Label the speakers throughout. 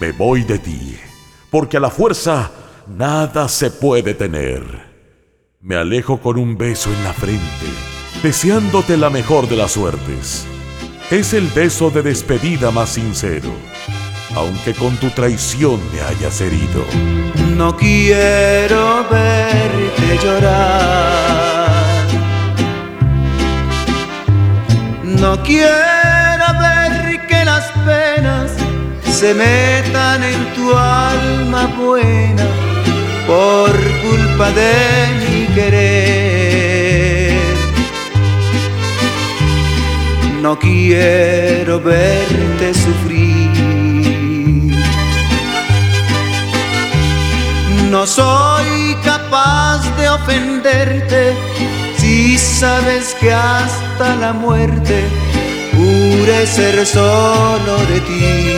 Speaker 1: Me voy de ti, porque a la fuerza nada se puede tener. Me alejo con un beso en la frente, deseándote la mejor de las suertes. Es el beso de despedida más sincero, aunque con tu traición me hayas herido.
Speaker 2: No quiero verte llorar, no quiero ver que las penas se metan en tu alma buena por culpa de mi querer. No quiero verte sufrir. No soy capaz de ofenderte si sabes que hasta la muerte juré ser solo de ti.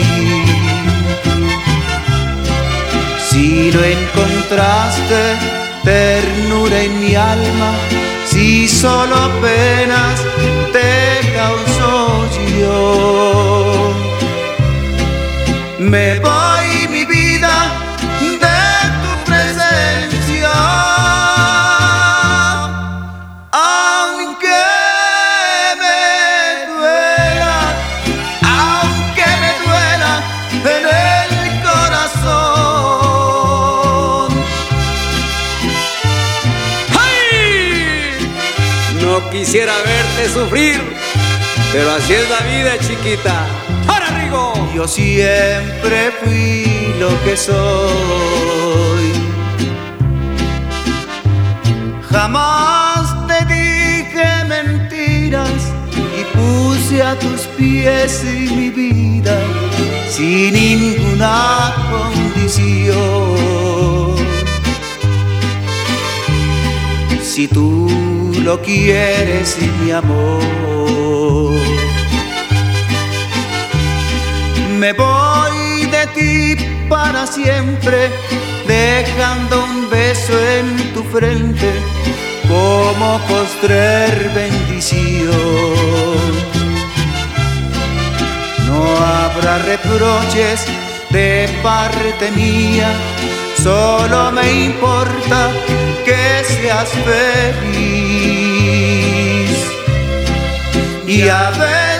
Speaker 2: Si no encontraste ternura en mi alma, si solo penas te causó yo, me voy mi vida de tu presencia, aunque me duela en el corazón.
Speaker 3: No quisiera verte sufrir, pero así es la vida, chiquita. ¡Ahora, Rigo!
Speaker 2: Yo siempre fui lo que soy. Jamás te dije mentiras y puse a tus pies mi vida sin ninguna condición. Si tú lo quieres, mi amor, me voy de ti para siempre, dejando un beso en tu frente como postrer bendición. No habrá reproches de parte mía, solo me importa que seas feliz. Y a ver